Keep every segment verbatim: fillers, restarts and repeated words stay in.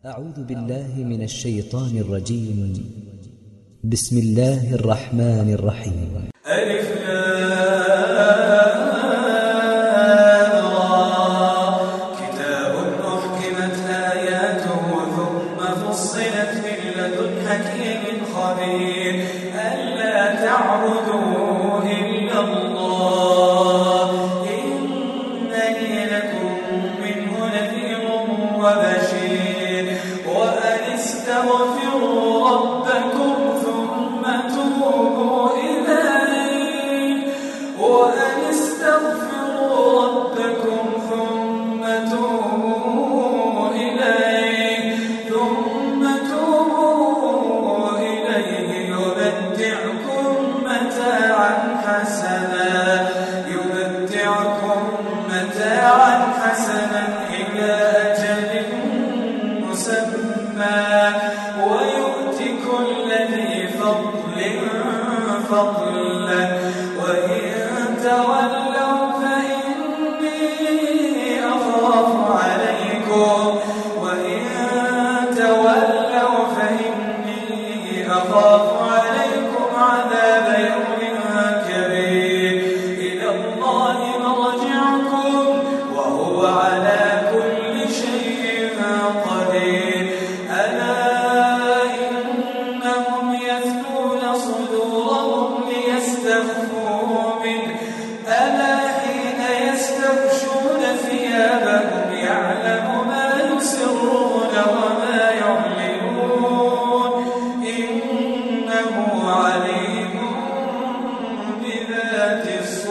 أعوذ بالله من الشيطان الرجيم. بسم الله الرحمن الرحيم. ألف كتاب أحكمت آياته ثم فصلت من لدن حكيم خبير ألا تعبدوا إلا الله إنني لكم منه نذير وبشير وأن استغفروا ربكم ثم توبوا إليه وأن استغفروا ربكم ثم توبوا إليه ثم توبوا إليه يمتعكم متاعا حسنا يمتعكم متاعا حسنا إلى أجل مسمى ويؤت كل ذي فضل فضله وإن تولوا فإني أخاف عليكم وإن تولوا فإني أخاف عليكم عذاب يوم كبير إلى الله مرجعكم وهو على كل شيء قدير ألا إنهم يثنون صدورهم ليستخفوا منه ألا حين يستغشون ثيابهم يعلم ما يسرون وما يعلنون إنه عليم بذات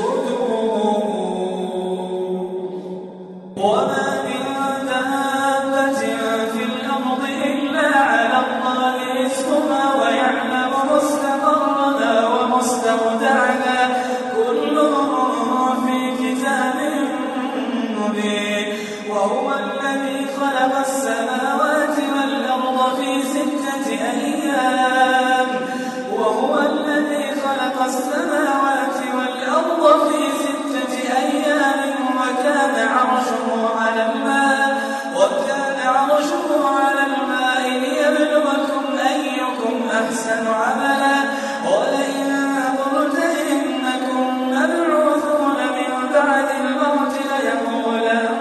الصدور وما من دابة في الأرض إلا على الله رزقها ويعلم مستقرها ومستودعها كل في كتاب مبين وهو الذي خلق السماوات والأرض في ستة أيام وهو الذي خلق السماوات والأرض في ستة أيام وكان عرشه على الماء وكان عرشه على الماء ليبلوكم أيكم أحسن عملا ولئن قلت إنكم مبعوثون من بعد الموت ليقولن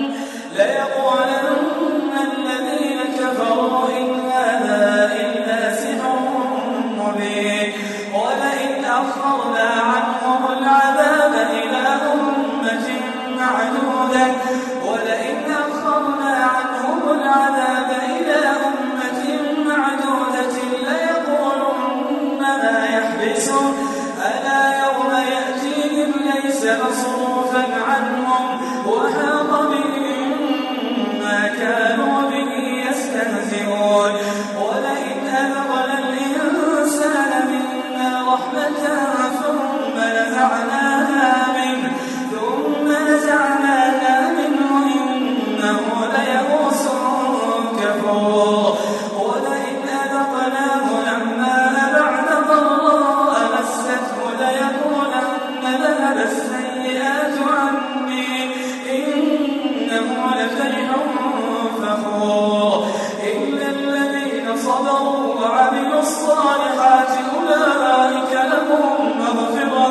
ليقولن الذين كفروا إن هذا إلا سحر مبين ولئن أخرنا عنهم العذاب إلى أمة معدودة ولئن أخرنا عنهم العذاب إلى أمة معدودة ليقولن ما يحبسه ألا يوم يأتيهم ليس مصروفا عنهم وحاق بهم ما كانوا به يستهزئون ولئن أذقنا الإنسان منا رحمة ثم نزعناها منه ثم نزعناها منه إنه ليئوس كفور ولئن أذقناه نعماء بعد ضراء مسته ليقولن ذهب السيئات عني إنه لفرح فخور إلا الذين صبروا وعملوا الصالحات أولئك لهم مغفرة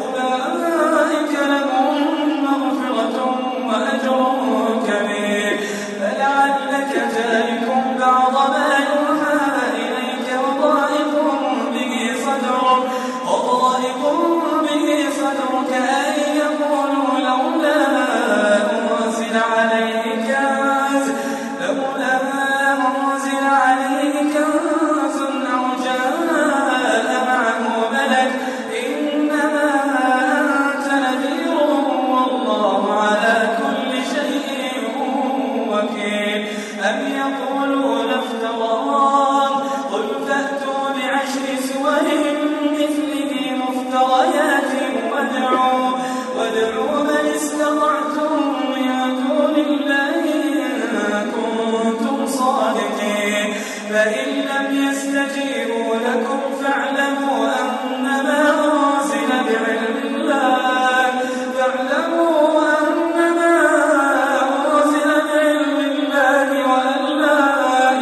أولئك لهم مغفرة وأجر كبير فلعلك تارك بعض ما يوحى إليك وضائق به صدرك وضائق به صدرك أن يقولوا لولا أنزل عليه كنز لولا أنزل عليه كنز أو جاء معه ملك إنما أنت نذير والله على كل شيء وكيل أم يقولون افتراه قل فأتوا بعشر سور مثله مفتريات وادعوا وادعوا من استطعتم من دون الله إن كنتم صادقين فإن لم يستجيبوا لكم فاعلموا أنما أنزل بعلم الله فاعلموا أنما أنزل بعلم الله وأن لا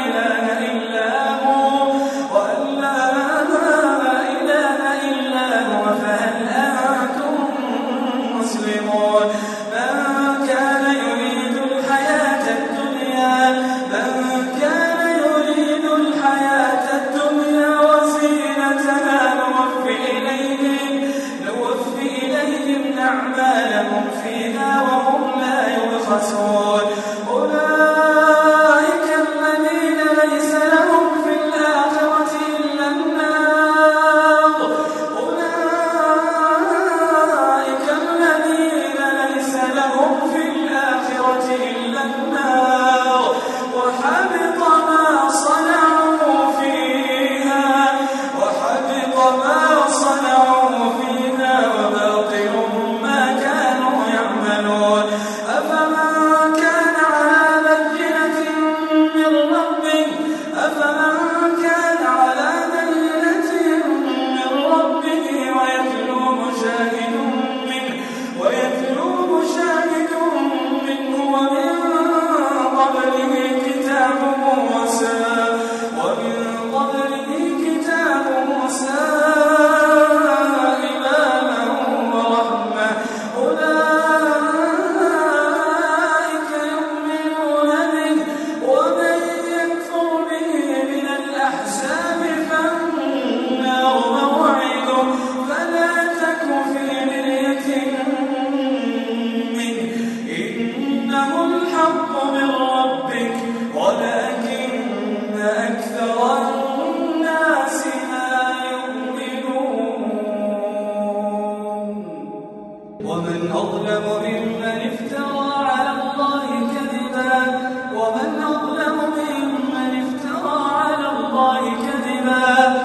أفمن كان على بينة من ربه ويتلوه شاهد منه ويتلوه شاهد منه ومن قبله كتاب موسى ومن قبله كتاب موسى إماما ورحمة أولئك يؤمنون به ومن يكفر به من الأحزاب فالنار موعده فلا تك في مرية منه إنه الحق من ربك ولكن أكثر الناس لا يؤمنون ومن أظلم ممن افترى على الله كذبا ومن أظلم ممن افترى على الله كذبا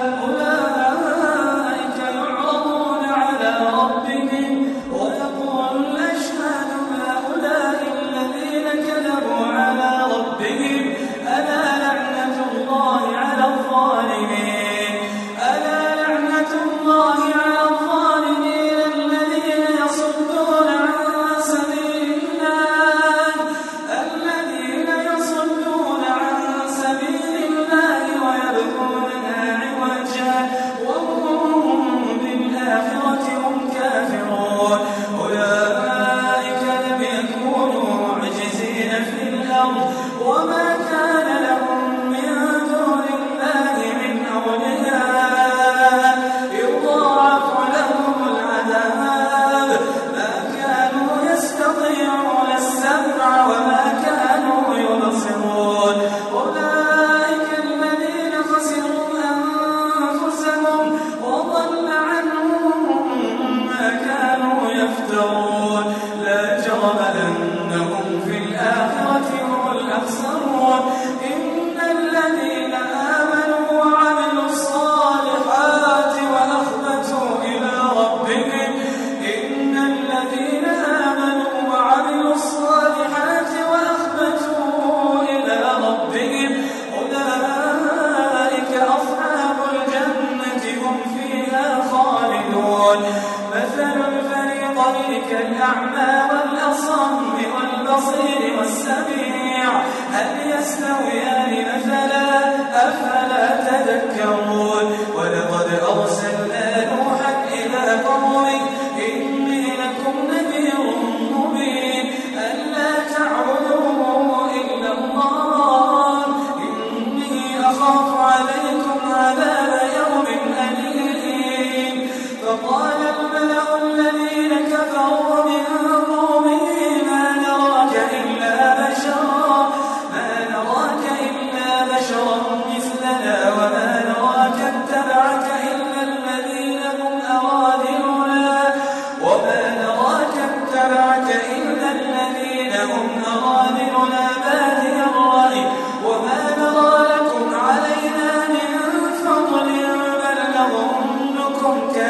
أولئك يعرضون على ربهم ويقول الأشهاد هؤلاء الذين كذبوا على ربهم ألا لعنة الله على الظالمين ألا لعنة الله على الظالمين الذين يصدون عن سبيل الله الذين يصدون عن سبيل الله ويبغونها عوجا وهم بالآخرة هم كافرون أولئك لم يكونوا معجزين في الأرض وما كان لهم من دون الله من أولياء يضاعف لهم العذاب ما كانوا يستطيعون السمع وما كانوا يبصرون أولئك الذين خسروا أنفسهم وضل عنهم ما كانوا يفترون لا جرم أنهم في الآخرة هم الأخسرون إن الذين آمنوا وعملوا الصالحات وأخبتوا إلى ربهم إن الذين آمنوا وعملوا الصالحات وأخبتوا إلى ربهم أولئك أصحاب الجنة هم فيها خالدون مثل الفريقين كالأعمى والأصم والبصير والسميع هل يستويان مثلا أفلا تذكرون ولقد أرسلنا نوحا إلى قومه إني لكم نذير مبين ألا تعبدوا إلا الله إني أخاف عليكم عذاب يوم أليم فقال الملأ الذين كفروا من قومه ما نراك إلا بشرا ما نراك إلا بشرا مثلنا وما نراك اتبعك إلا الذين هم أراذلنا وما نراك اتبعك إلا الذين هم أراذلنا بادي الرأي وما نرى لكم علينا من فضل بل نظنكم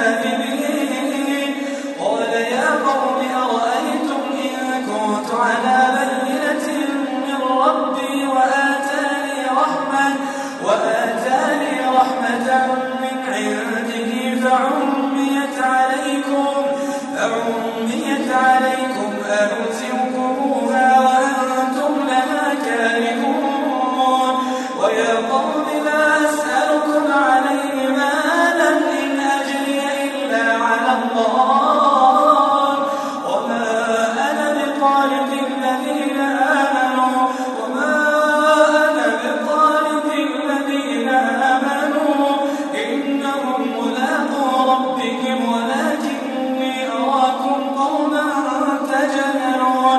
كاذبين قال يا قوم أرأيتم إن كنت على بينة من ربي وآتاني رحمة وآتاني رحمة من عنده فعميت عليكم فعميت عليكم ألزمكموها وأنتم لها كارهون ويا قوم لا أسألكم عليه مالا إن أجري إلا على الله وما أنا بطارد الذين آمنوا وما أنا بطارد الذين آمنوا إنهم ملاقو ربهم ولكني أراكم قوما تجهلون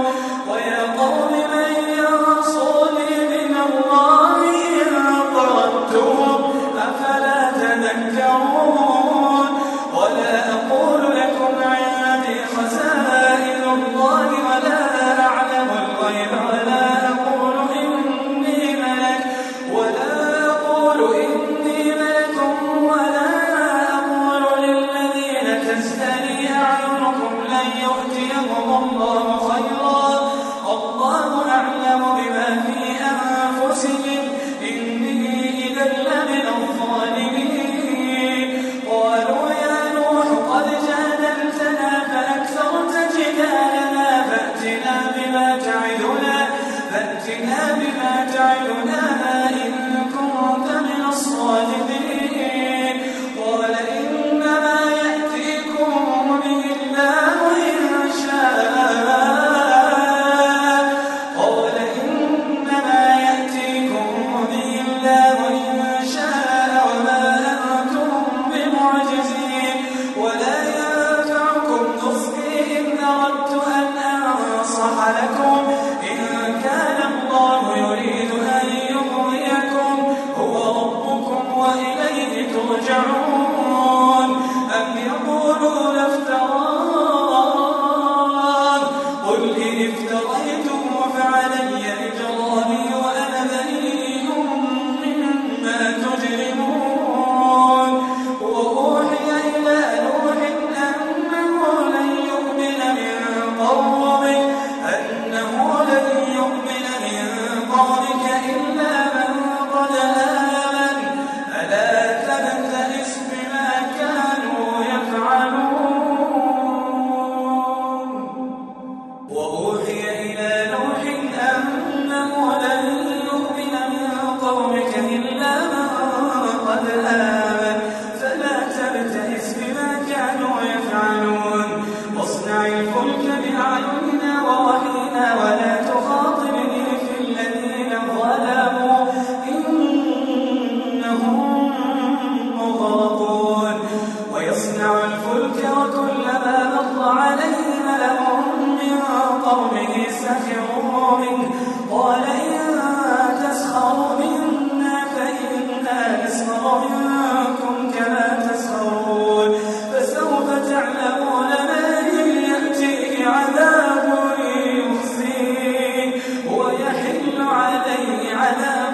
سخروا منه قال إن تسخروا منا فإنا نسخر منكم كما تسخرون فسوف تعلمون من يأتيه عذاب يخزيه ويحل عليه عذاب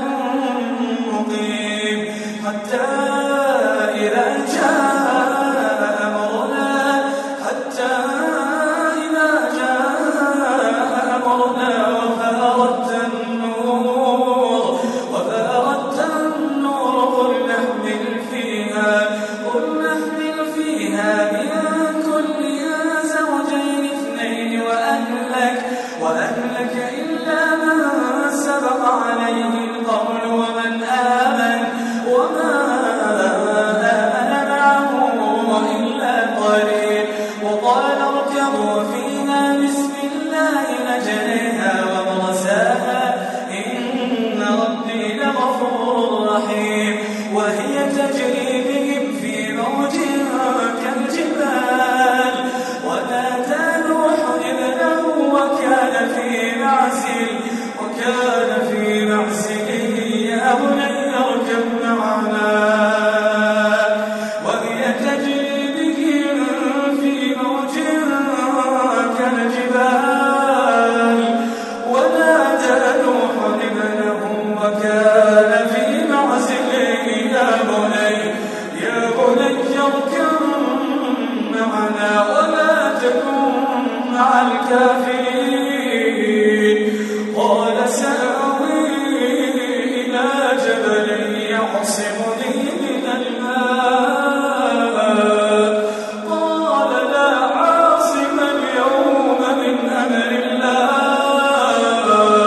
مقيم حتى إذا جاء أمرنا حتى إذا جاء أمرنا وفارت النور وفارت النور قل نحمل فيها قل نحمل فيها من كل زوجين اثنين وأهلك وأهلك إلا من سبق عليه القول ومن آمن وما آمن معه إلا قليل وقال اركبوا فيها بسم الله مجريها ومرساها إن ربي لغفور رحيم وهي تجري بهم في موج كالجبال ونادى نوح ابنه وكان في معزل وكان في معزل يا بني اركب معنا وهي تجري بهم في موج كالجبال ونادى نوح ابنه وكان في معزل يا بني يا بني اركب معنا ولا تكن مع الكافرين قال سآوي إلى جبل يعصمني من الماء قال لا عاصم اليوم من أمر الله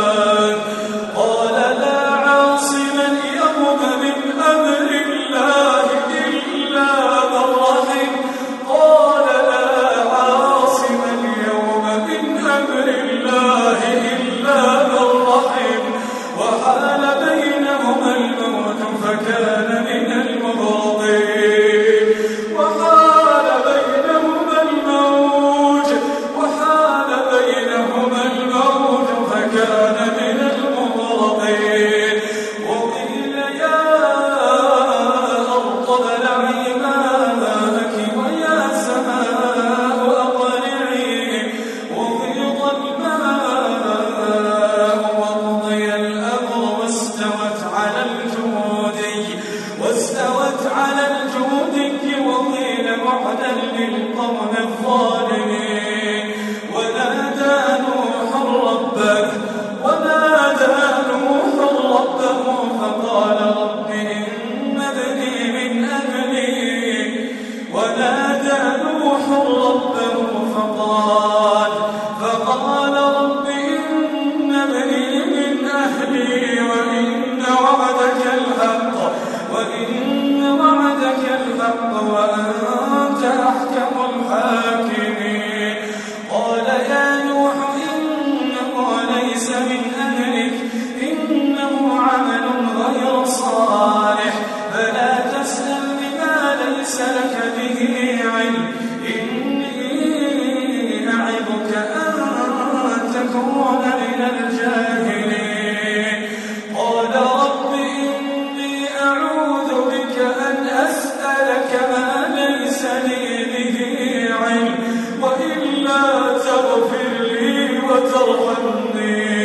قال لا عاصم اليوم من أمر الله إلا من رحم قال لا عاصم اليوم من أمر الله إلا من رحم وحال بينهما الموت فكان من المغرقين وحال بينهما الموج وحال بينهما الموج فكان من المغرقين وقيل يا أرض ابلعي ماءك ويا سماء أقلعي وغيض الماء وقضي الأمر واستوت على الجودي واستوت على الجودي وقيل بعدا للقوم الظالمين ونادى نوح ربه ونادى نوح ربه فقال رب إن ابني من أهلي ونادى نوح ربه فقال فقال رب إن ابني من أهلي وإن وعدك الحق وإن وعدك الحق وأنت أحكم الحاكمين قال يا نوح إنه ليس من أهلك إنه عمل غير صالح فلا تسأل بما ليس لك به علم إني أعظك أن تكون من الجاهلين قال رب إني أعوذ بك أن أسألك ما ليس لي به علم وإلا تغفر لي وترحمني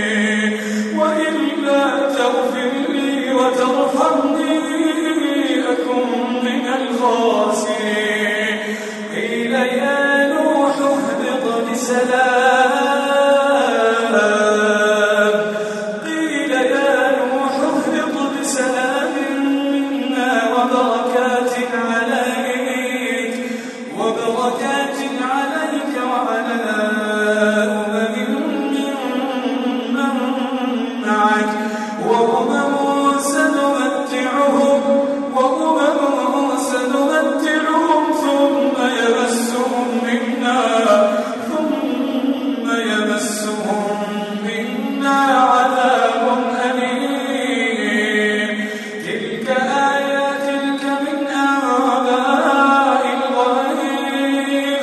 وإلا تغفر لي وترحمني أكن من الخاسرين قيل يا نوح اهبط بسلام قيل يا نوح اهبط بسلام منا وبركات عليك وبركات عليك وعلى أمم ممن معك وأمم سنمتعهم وأمم سنمتعهم ثم يمسهم منا ثم يمسهم منا عذاب أليم تلك آيات تلك من أنباء الغيب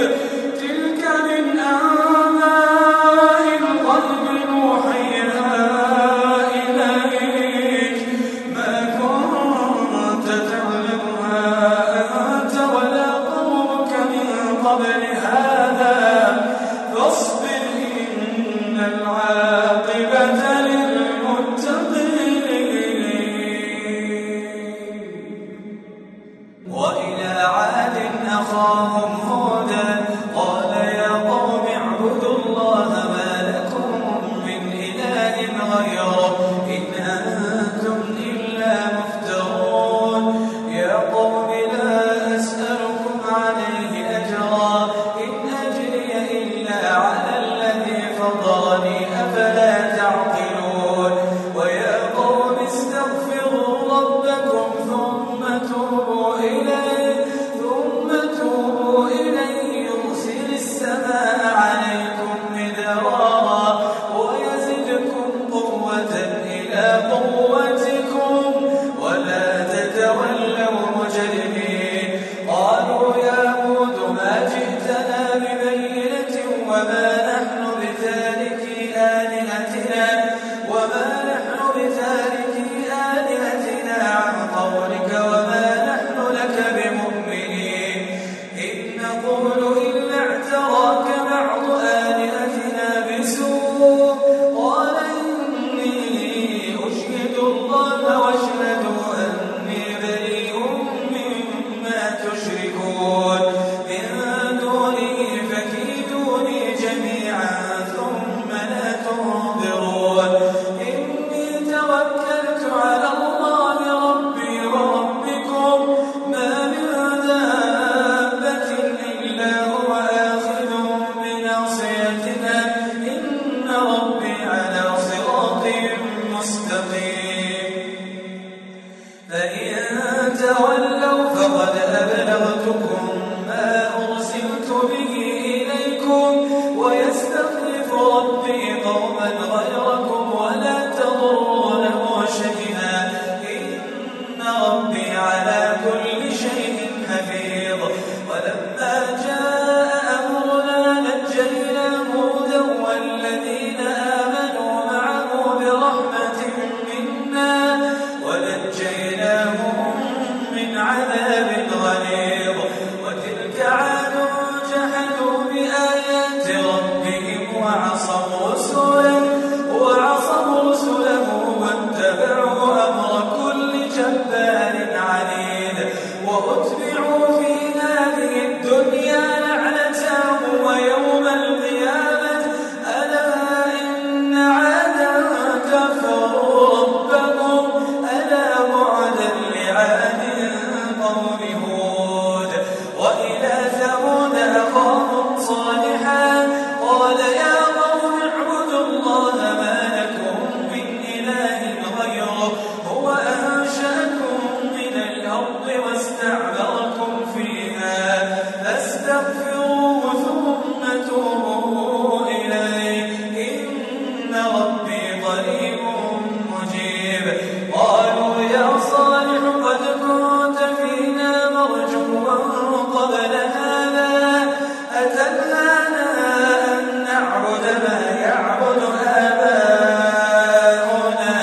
فإن تولوا فقد أبلغتكم ما أرسلت به إليكم ويستخلف ربي قوما غيركم ولا تضرونه شيئا إن ربي على كل شيء حفيظ. ولما جاء أمرنا نجينا هودا والذين آمنوا معه برحمة منا ونجيناهم من عذاب غليظ. وتلك عاد جحدوا بآيات ربهم وعصوا رسله وعصوا رسله واتبعوا أمر كل جبار عنيد. وأتبعوا في هذه الدنيا لعنة ويوم القيامة ألا إن عادا كفروا ربهم ألا بعدا لعاد قوم هود. وإلى ثمود أخاهم صالحا قال يا قوم اعبدوا الله ما لكم من إله غيره هو أنشأكم من الأرض واستعمركم فيها فاستغفروه ثم توبوا إليه إن ربي قريب مجيب. قالوا يا صالح قد كنت فينا مرجوا قبل هذا أتنهانا أن نعبد ما يعبد آباؤنا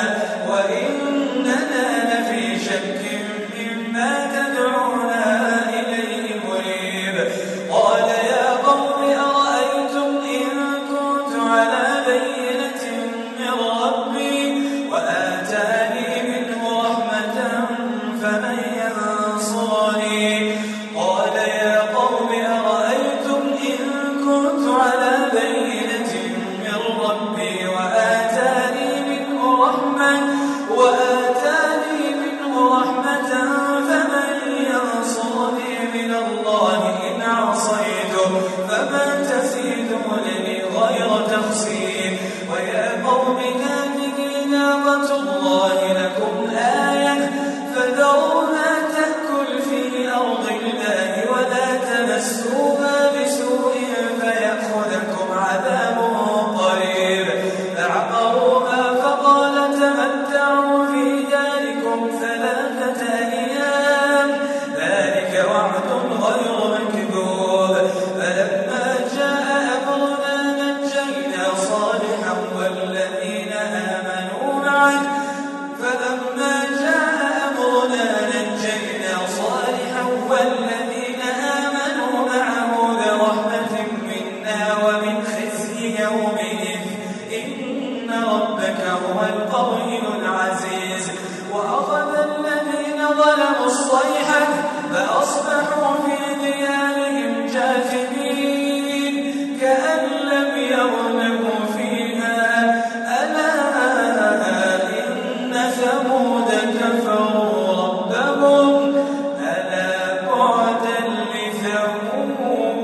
وإننا لفي شك مما تدعونا إليه مريب. قال يا قوم أرأيتم إن كنت على بينة من ربي وآتاني منه رحمة فمن ينصرني. قال يا قوم أرأيتم إن كنت على بينة من ربي وآتاني منه رحمة وآتاني منه رحمة فمن ينصرني من الله إن عصيته فمن تزيدونني غير تخسير. ويا قوم هذه ناقة الله لكم آية فذروها تأكل في أرض الله ولا تمسوها بسوء فيأخذكم عذاب قريب. فعقروها فقال تمتعوا في داركم ثلاثة أيام ذلك وعد غير مكذوب. فلما جاء أمرنا نجينا صالحا والذين آمنوا معه فلما جاء أمرنا نجينا صالحا والذين آمنوا معه برحمة منا ومن خزي يومئذ إن ربك هو القوي العزيز. وأخذ الذين ظلموا الصيحة فأصبحوا في ديارهم جاثمين كأن لم يغنوا فيها ألا إن ثمود كفروا ربهم ألا بعدا لثمود.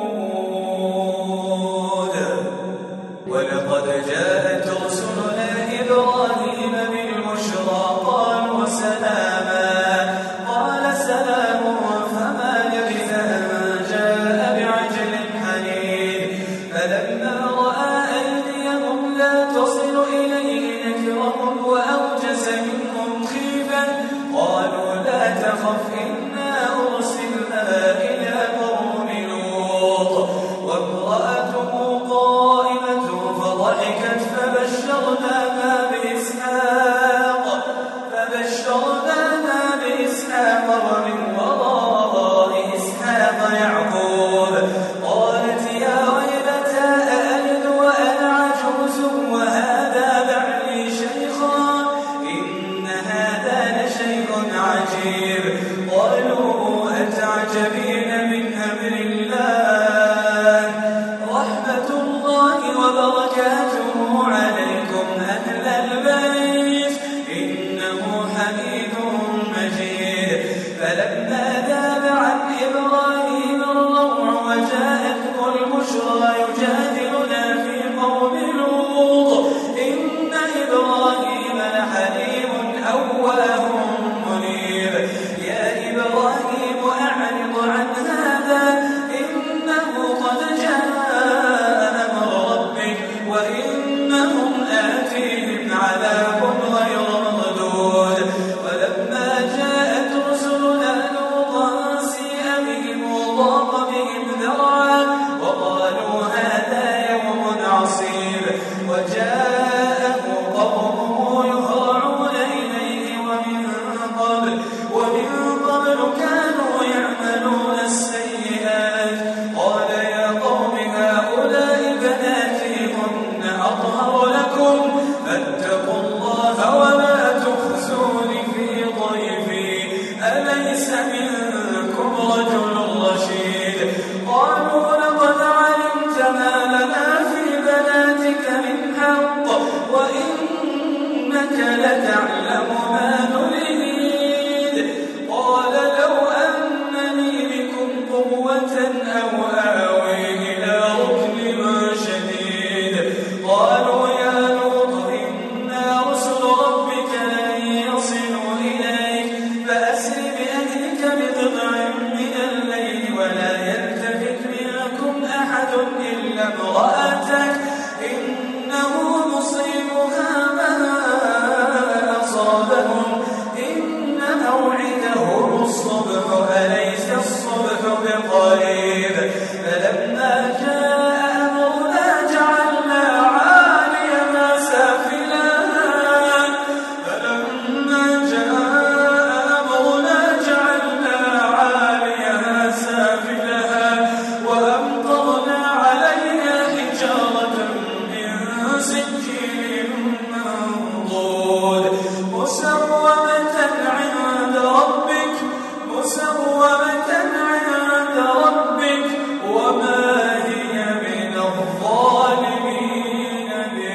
ولقد جاءت رسلنا إبراهيم بالبشرى قالوا سلاما قال سلام فما لبث أن جاء بعجل حنين. فلما رأى أيديهم لا تصل إليه نكرهم وأوجس منهم خيفة قالوا لا تخف إنا أرسلنا إلى قوم لوط. وامرأته قائمة فضحكت فبشرناها بإسحاق فبشرناها بإسحاق ومن وراء إسحاق يعقوب. قالت يا ويلتى أألد وأنا عجوز وهذا بعلي شيخا إن هذا لشيء عجيب. قالوا أتعجبين من أمر الله رحمة الله وبركاته عليكم أهل البيت إنه حميد مجيد. فلما ذاب عن إبراهيم الروع وجاءته البشرى يجادلنا في قوم لوط إن إبراهيم لحليم أواه منيب. قبل ومن قبل كانوا يعملون السيئات قال يا قوم هؤلاء بناتي هن أطهر لكم فاتقوا الله ولا تخزون في ضيفي أليس منكم رجل رشيد قالوا لقد علمت ما لنا في بناتك من حق وإنك لتعلم ما نريد قال لو أنني بكم قوة أو آوي إلى ركن شديد قالوا يا لوط إنا رسل ربك لن يصلوا إليك فأسر بأهلك بقطع من الليل ولا يلتفت منكم أحد إلا امرأتك إنه مصيبها ما أصابهم إن موعدهم الصبح أليس الصبح بقريب فلما جاء أمرنا جعلنا عاليها سافلها فلما جاء أمرنا جعلنا عاليها سافلها وأمطرنا عليها حجارة من سجيل منضود مسومة عند ربك مسومة عند ربك وما هي من الظالمين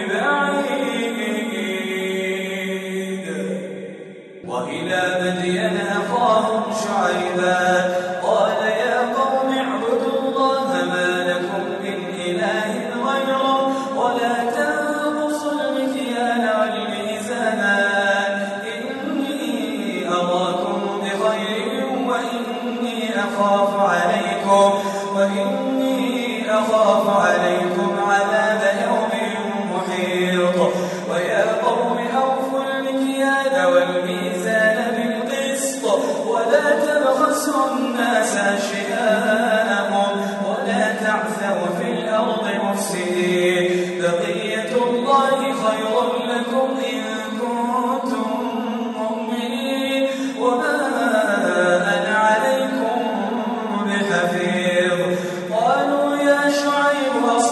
ببعيد وإلى مدين أخاهم شعيبا قال يا قوم اعبدوا الله ما لكم من إله غيره ولا تنقصوا المكيال والميزان إني أراكم بخير وإني أخاف عليكم وإني أخاف عليكم عذاب يوم محيط ويا قوم أوفوا المكيال والميزان بالقسط ولا تبخسوا الناس أشياءهم ولا تعثوا في الأرض مفسدين بقية الله خير لكم إن كنتم مؤمنين وما أنا عليكم بحفيظ قالوا يا شعيب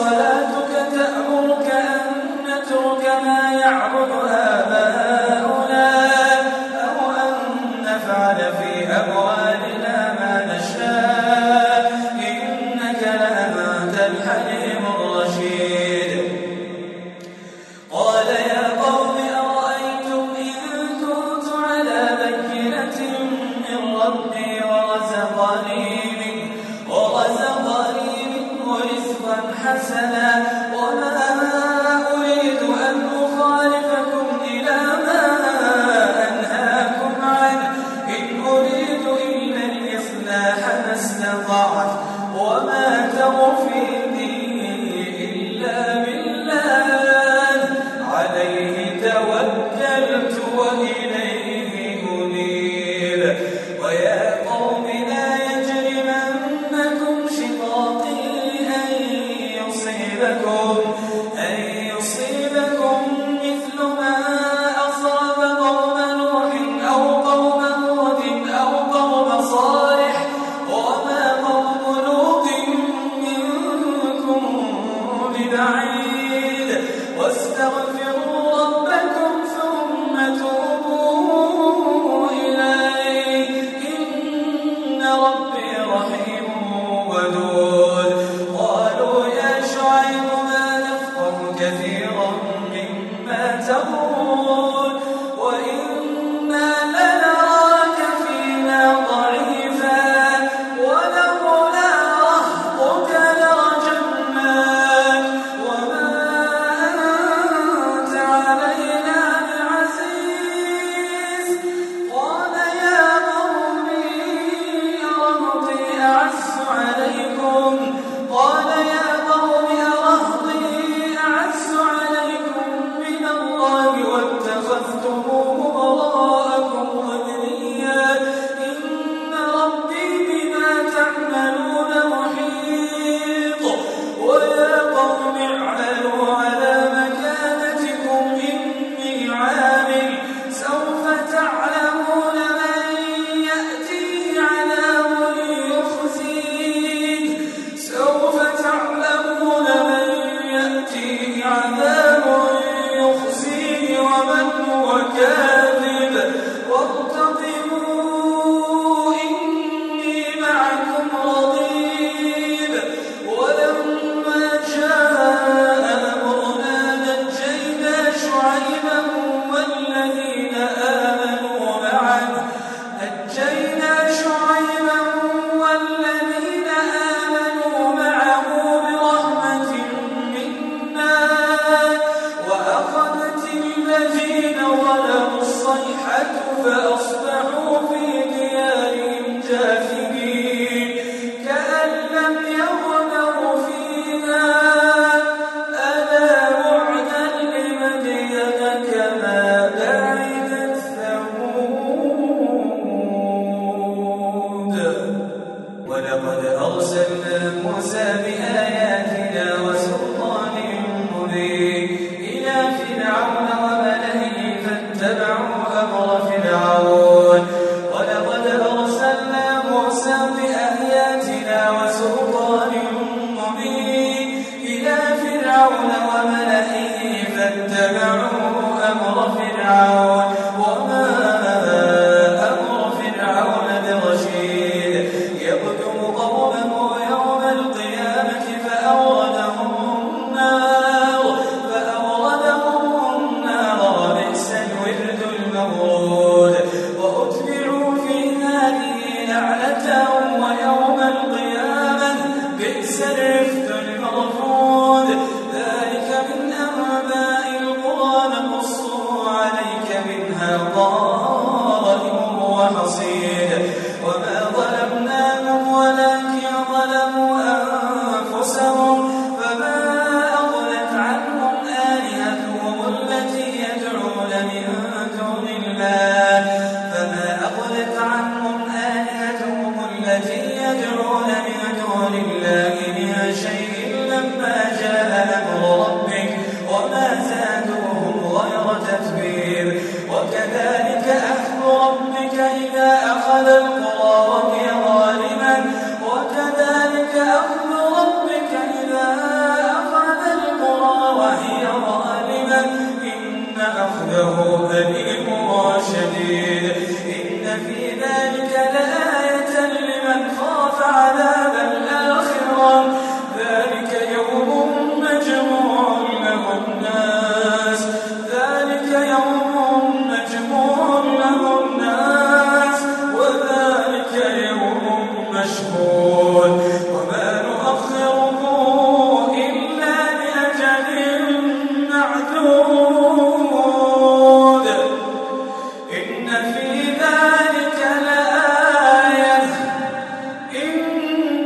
إن في ذلك لآية إن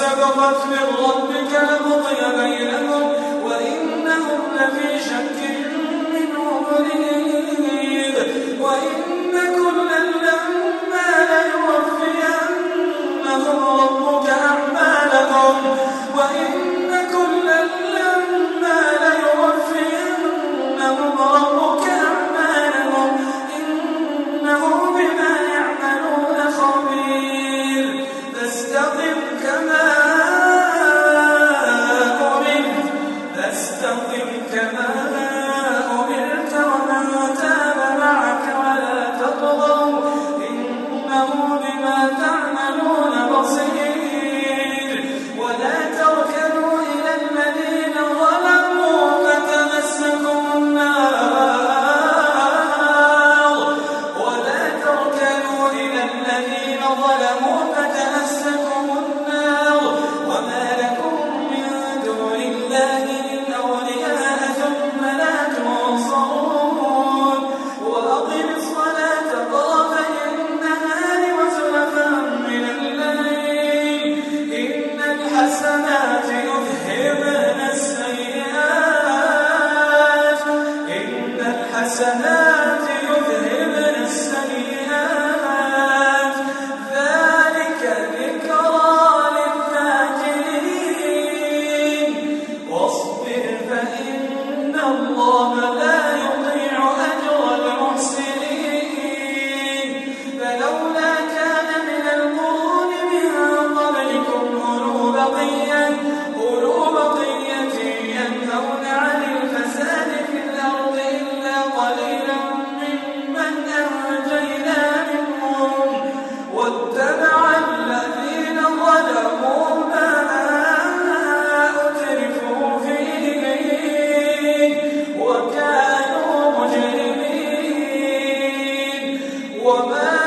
سبقت من ربك لقضي بينهم وإنهم لفي شك منه مريب وإن كلا لما ليوفينهم ربك أعمالهم وإن كلا لما ليوفينهم ربك أعمالهم إنه بما يعملون خبير فاستقم كما أمرت فاستقم كما أمرت ومن تاب معك ولا تطغوا إنه بما تعملون بصير ولا تركنوا إلى الذين ظلموا فتمسكم النار ولا تركنوا إلى الذين ظلموا فتمسكم النار وما لكم من دون الله من أولياء ثم لا تنصرون وأقم الصلاة طرفي النهار وزلفا من الليل إن الحسنات يذهبن السيئات إن الحسنات يذهبن السيئات ذلك ذكرى للذاكرين واصبر فإن الله لا يضيع أجر المحسنين فلولا كان من القرون من قبلكم أولو بقية أولو بقية ينهون عن الفساد في الأرض إلا قليلا ممن أنجينا منهم واتبع الذين ظلموا ما أترفوا فيه وكانوا مجرمين وما